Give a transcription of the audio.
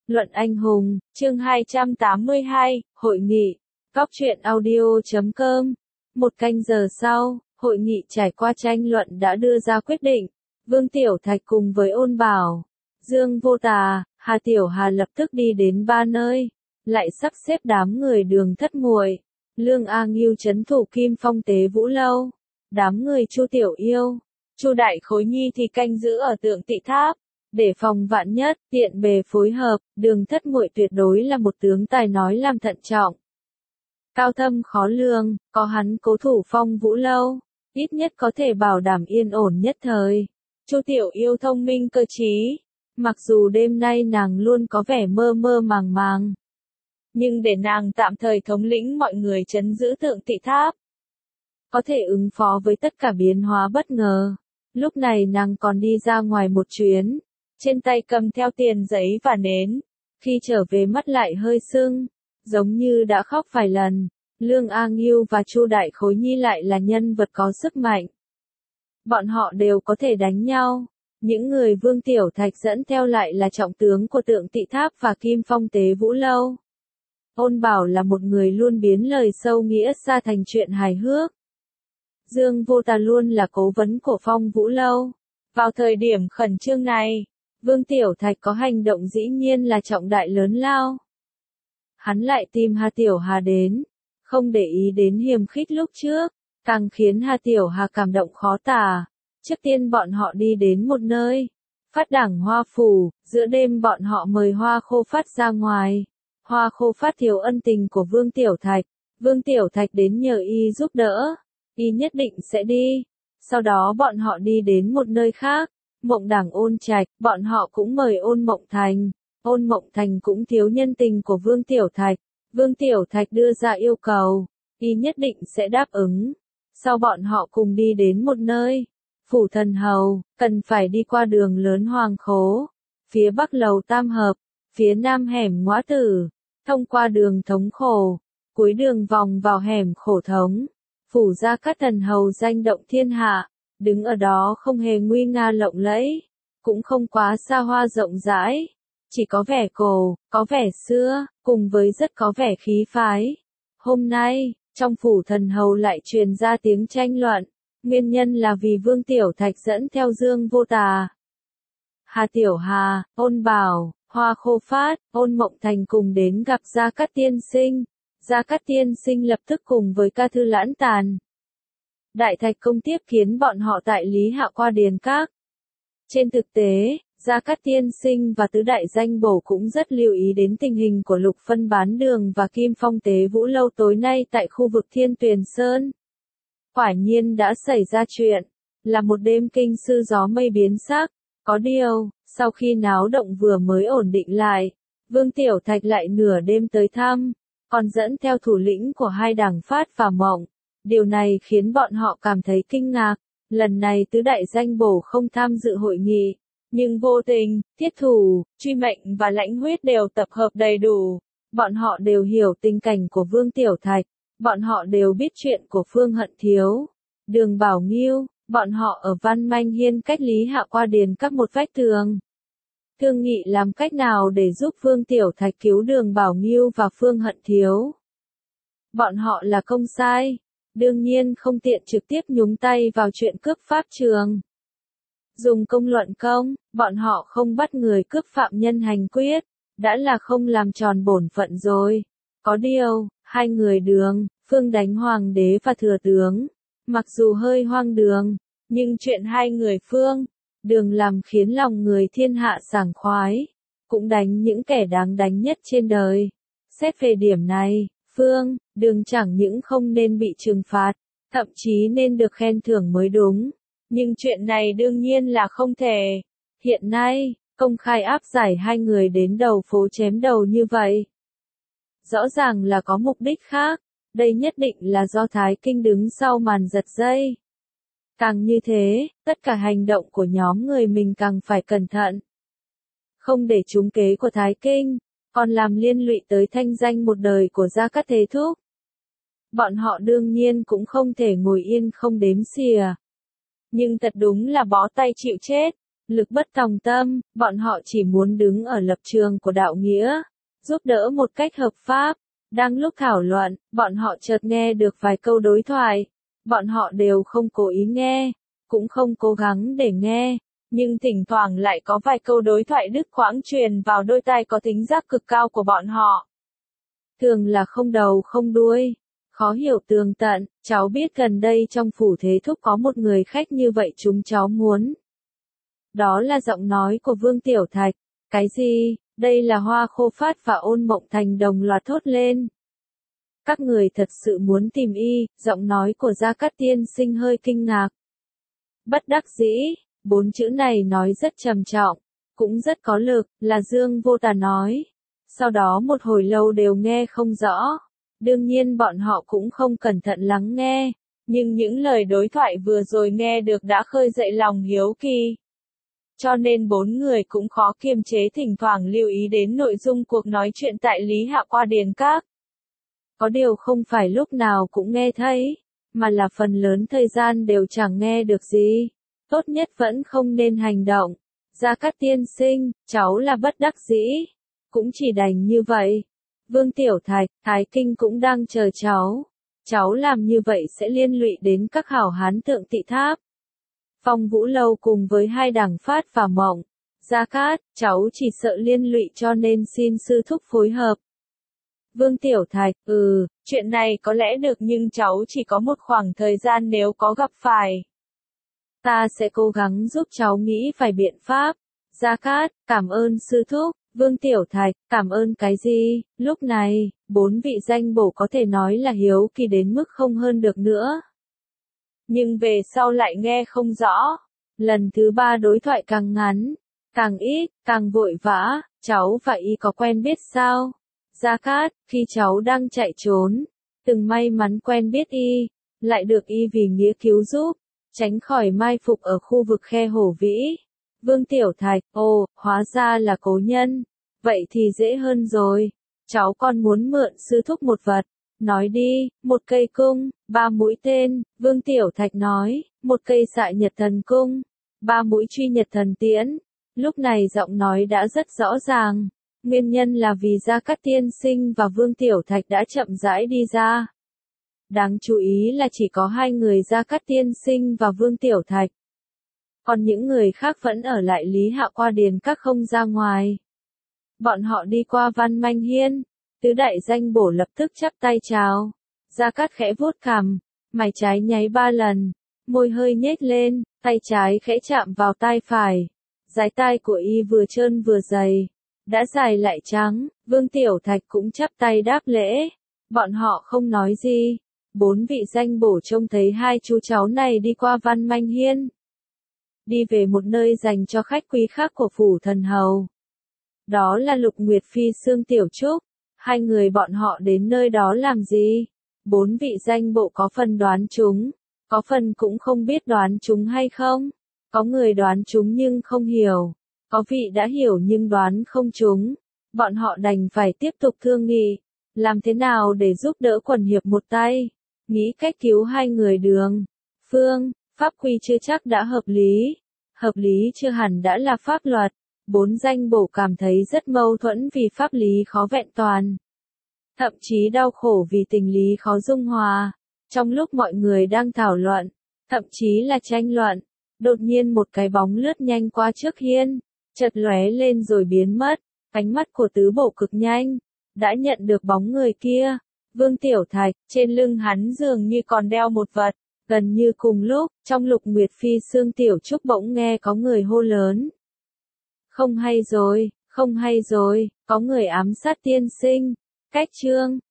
Luận anh hùng, chương 282, hội nghị, góc truyện audio.com. Một canh giờ sau, hội nghị trải qua tranh luận đã đưa ra quyết định. Vương Tiểu Thạch cùng với Ôn Bảo, Dương Vô Tà, Hà Tiểu Hà lập tức đi đến ba nơi, lại sắp xếp đám người Đường Thất Muội, Lương A Ngưu trấn thủ Kim Phong Tế Vũ Lâu, đám người Chu Tiểu Yêu, Chu Đại Khối Nhi thì canh giữ ở Tượng Tỵ Tháp. Để phòng vạn nhất, tiện bề phối hợp, Đường Thất Muội tuyệt đối là một tướng tài nói làm thận trọng. Cao thâm khó lường, có hắn cố thủ Phong Vũ Lâu, ít nhất có thể bảo đảm yên ổn nhất thời. Chu Tiểu Yêu thông minh cơ trí, mặc dù đêm nay nàng luôn có vẻ mơ mơ màng màng, nhưng để nàng tạm thời thống lĩnh mọi người trấn giữ Tượng Tỵ Tháp, có thể ứng phó với tất cả biến hóa bất ngờ. Lúc này nàng còn đi ra ngoài một chuyến, trên tay cầm theo tiền giấy và nến, khi trở về mắt lại hơi sưng, giống như đã khóc vài lần. Lương A Ngưu và Chu Đại Khối Nhi lại là nhân vật có sức mạnh. Bọn họ đều có thể đánh nhau. Những người Vương Tiểu Thạch dẫn theo lại là trọng tướng của Tượng Tỵ Tháp và Kim Phong Tế Vũ Lâu. Ôn Bảo là một người luôn biến lời sâu nghĩa xa thành chuyện hài hước. Dương Vô Tà luôn là cố vấn của Phong Vũ Lâu. Vào thời điểm khẩn trương này, Vương Tiểu Thạch có hành động dĩ nhiên là trọng đại lớn lao. Hắn lại tìm Hà Tiểu Hà đến, không để ý đến hiềm khích lúc trước, càng khiến Hà Tiểu Hà cảm động khó tả. Trước tiên bọn họ đi đến một nơi, Phát Đảng Hoa Phủ, giữa đêm bọn họ mời Hoa Khô Phát ra ngoài. Hoa Khô Phát thiếu ân tình của Vương Tiểu Thạch, Vương Tiểu Thạch đến nhờ y giúp đỡ, y nhất định sẽ đi. Sau đó bọn họ đi đến một nơi khác, Mộng Đảng Ôn Trạch, bọn họ cũng mời Ôn Mộng Thành. Ôn Mộng Thành cũng thiếu nhân tình của Vương Tiểu Thạch. Vương Tiểu Thạch đưa ra yêu cầu, y nhất định sẽ đáp ứng. Sau bọn họ cùng đi đến một nơi, Phủ Thần Hầu, cần phải đi qua đường lớn Hoàng Khố, phía bắc lầu Tam Hợp, phía nam hẻm Ngõa Tử, thông qua đường Thống Khổ, cuối đường vòng vào hẻm Khổ Thống. Phủ Gia Cát Thần Hầu danh động thiên hạ, đứng ở đó không hề nguy nga lộng lẫy, cũng không quá xa hoa rộng rãi, chỉ có vẻ cổ, có vẻ xưa, cùng với rất có vẻ khí phái. Hôm nay, trong Phủ Thần Hầu lại truyền ra tiếng tranh luận, nguyên nhân là vì Vương Tiểu Thạch dẫn theo Dương Vô Tà, Hà Tiểu Hà, Ôn Bảo, Hoa Khô Phát, Ôn Mộng Thành cùng đến gặp Gia Cát Tiên Sinh. Gia Cát Tiên Sinh lập tức cùng với Ca Thư Lãn Tàn, Đại Thạch Công tiếp kiến bọn họ tại Lý Hạ qua Điền Các. Trên thực tế, Gia Cát Tiên Sinh và tứ đại danh bổ cũng rất lưu ý đến tình hình của Lục Phân Bán Đường và Kim Phong Tế Vũ Lâu tối nay tại khu vực Thiên Tuyền Sơn. Quả nhiên đã xảy ra chuyện, là một đêm kinh sư gió mây biến sắc. Có điều, sau khi náo động vừa mới ổn định lại, Vương Tiểu Thạch lại nửa đêm tới thăm, còn dẫn theo thủ lĩnh của hai đảng Phát và Mộng. Điều này khiến bọn họ cảm thấy kinh ngạc. Lần này tứ đại danh bổ không tham dự hội nghị, nhưng vô tình, thiết thủ, truy mệnh và lãnh huyết đều tập hợp đầy đủ. Bọn họ đều hiểu tình cảnh của Vương Tiểu Thạch, bọn họ đều biết chuyện của Phương Hận Thiếu, Đường Bảo Nghiêu, bọn họ ở Văn Manh Hiên cách Lý Hạ qua Điền Các một vách tường. Thương nghị làm cách nào để giúp Vương Tiểu Thạch cứu Đường Bảo Nghiêu và Phương Hận Thiếu. Bọn họ là công sai, đương nhiên không tiện trực tiếp nhúng tay vào chuyện cướp pháp trường. Dùng công luận công, bọn họ không bắt người cướp phạm nhân hành quyết, đã là không làm tròn bổn phận rồi. Có điều, hai người Đường, Phương đánh hoàng đế và thừa tướng, mặc dù hơi hoang đường, nhưng chuyện hai người Phương, Đường làm khiến lòng người thiên hạ sảng khoái, cũng đánh những kẻ đáng đánh nhất trên đời. Xét về điểm này, Phương, Đường chẳng những không nên bị trừng phạt, thậm chí nên được khen thưởng mới đúng. Nhưng chuyện này đương nhiên là không thể. Hiện nay, công khai áp giải hai người đến đầu phố chém đầu như vậy, rõ ràng là có mục đích khác. Đây nhất định là do Thái Kinh đứng sau màn giật dây. Càng như thế, tất cả hành động của nhóm người mình càng phải cẩn thận. Không để trúng kế của Thái Kinh, còn làm liên lụy tới thanh danh một đời của Gia Cát Thế Thúc. Bọn họ đương nhiên cũng không thể ngồi yên không đếm xỉa. Nhưng thật đúng là bó tay chịu chết. lực bất tòng tâm, bọn họ chỉ muốn đứng ở lập trường của đạo nghĩa, giúp đỡ một cách hợp pháp. Đang lúc thảo luận, bọn họ chợt nghe được vài câu đối thoại. Bọn họ đều không cố ý nghe, cũng không cố gắng để nghe, nhưng thỉnh thoảng lại có vài câu đối thoại đứt quãng truyền vào đôi tai có thính giác cực cao của bọn họ. Thường là không đầu không đuôi, khó hiểu tường tận. Cháu biết gần đây trong phủ Thế Thúc có một người khách như vậy, chúng cháu muốn. Đó là giọng nói của Vương Tiểu Thạch. Cái gì? Đây là Hoa Khô Phát và Ôn Mộng Thành đồng loạt thốt lên. Các người thật sự muốn tìm y? Giọng nói của Gia Cát Tiên Sinh hơi kinh ngạc. Bất đắc dĩ, 4 chữ này nói rất trầm trọng, cũng rất có lực, là Dương Vô Tà nói. Sau đó một hồi lâu đều nghe không rõ. Đương nhiên bọn họ cũng không cẩn thận lắng nghe, nhưng những lời đối thoại vừa rồi nghe được đã khơi dậy lòng hiếu kỳ. Cho nên 4 người cũng khó kiềm chế thỉnh thoảng lưu ý đến nội dung cuộc nói chuyện tại Lý Hạ qua Điền Các. Có điều không phải lúc nào cũng nghe thấy, mà là phần lớn thời gian đều chẳng nghe được gì. Tốt nhất vẫn không nên hành động. Gia Cát Tiên Sinh, cháu là bất đắc dĩ. Cũng chỉ đành như vậy. Vương Tiểu Thạch, Thái Kinh cũng đang chờ cháu. Cháu làm như vậy sẽ liên lụy đến các hảo hán Thượng Tị Tháp. Phong Vũ Lâu cùng với hai đảng Phát và Mộng. Gia Cát, cháu chỉ sợ liên lụy cho nên xin sư thúc phối hợp. Vương Tiểu Thạch, chuyện này có lẽ được nhưng cháu chỉ có một khoảng thời gian nếu có gặp phải. Ta sẽ cố gắng giúp cháu nghĩ vài biện pháp. Gia Cát, cảm ơn sư thúc. Vương Tiểu Thạch, cảm ơn cái gì? Lúc này, 4 vị danh bổ có thể nói là hiếu kỳ đến mức không hơn được nữa. Nhưng về sau lại nghe không rõ. Lần thứ 3 đối thoại càng ngắn, càng ít, càng vội vã. Cháu và y có quen biết sao? Gia Cát, khi cháu đang chạy trốn, từng may mắn quen biết y, lại được y vì nghĩa cứu giúp, tránh khỏi mai phục ở khu vực khe Hổ Vĩ. Vương Tiểu Thạch, hóa ra là cố nhân. Vậy thì dễ hơn rồi. Cháu còn muốn mượn sư thúc một vật. Nói đi, một cây cung, 3 mũi tên. Vương Tiểu Thạch nói, một cây xạ nhật thần cung, 3 mũi truy nhật thần tiễn. Lúc này giọng nói đã rất rõ ràng. Nguyên nhân là vì Gia Cát Tiên Sinh và Vương Tiểu Thạch đã chậm rãi đi ra. Đáng chú ý là chỉ có 2 người Gia Cát Tiên Sinh và Vương Tiểu Thạch. Còn những người khác vẫn ở lại Lý Hạ qua Điền Các không ra ngoài. Bọn họ đi qua Văn Manh Hiên. Tứ đại danh bổ lập tức chắp tay chào. Gia Cát khẽ vuốt cằm, mày trái nháy 3 lần, môi hơi nhếch lên, tay trái khẽ chạm vào tai phải. Dái tai của y vừa trơn vừa dày, đã dài lại trắng. Vương Tiểu Thạch cũng chắp tay đáp lễ. Bọn họ không nói gì. 4 vị danh bổ trông thấy 2 chú cháu này đi qua Văn Manh Hiên, đi về một nơi dành cho khách quý khác của phủ thần hầu. Đó là Lục Nguyệt Phi Sương Tiểu Trúc. 2 người bọn họ đến nơi đó làm gì? 4 vị danh bộ có phần đoán chúng, có phần cũng không biết đoán chúng hay không. Có người đoán chúng nhưng không hiểu, có vị đã hiểu nhưng đoán không chúng. Bọn họ đành phải tiếp tục thương nghị, làm thế nào để giúp đỡ quần hiệp một tay, nghĩ cách cứu 2 người Đường, Phương. Pháp quy chưa chắc đã hợp lý chưa hẳn đã là pháp luật. 4 danh bổ cảm thấy rất mâu thuẫn vì pháp lý khó vẹn toàn. Thậm chí đau khổ vì tình lý khó dung hòa. Trong lúc mọi người đang thảo luận, thậm chí là tranh luận, đột nhiên một cái bóng lướt nhanh qua trước hiên, chợt lóe lên rồi biến mất. Ánh mắt của tứ bổ cực nhanh, đã nhận được bóng người kia. Vương Tiểu Thạch, trên lưng hắn dường như còn đeo một vật. Gần như cùng lúc, trong Lục Nguyệt Phi Sương Tiểu Trúc bỗng nghe có người hô lớn. Không hay rồi, có người ám sát tiên sinh. Cách chương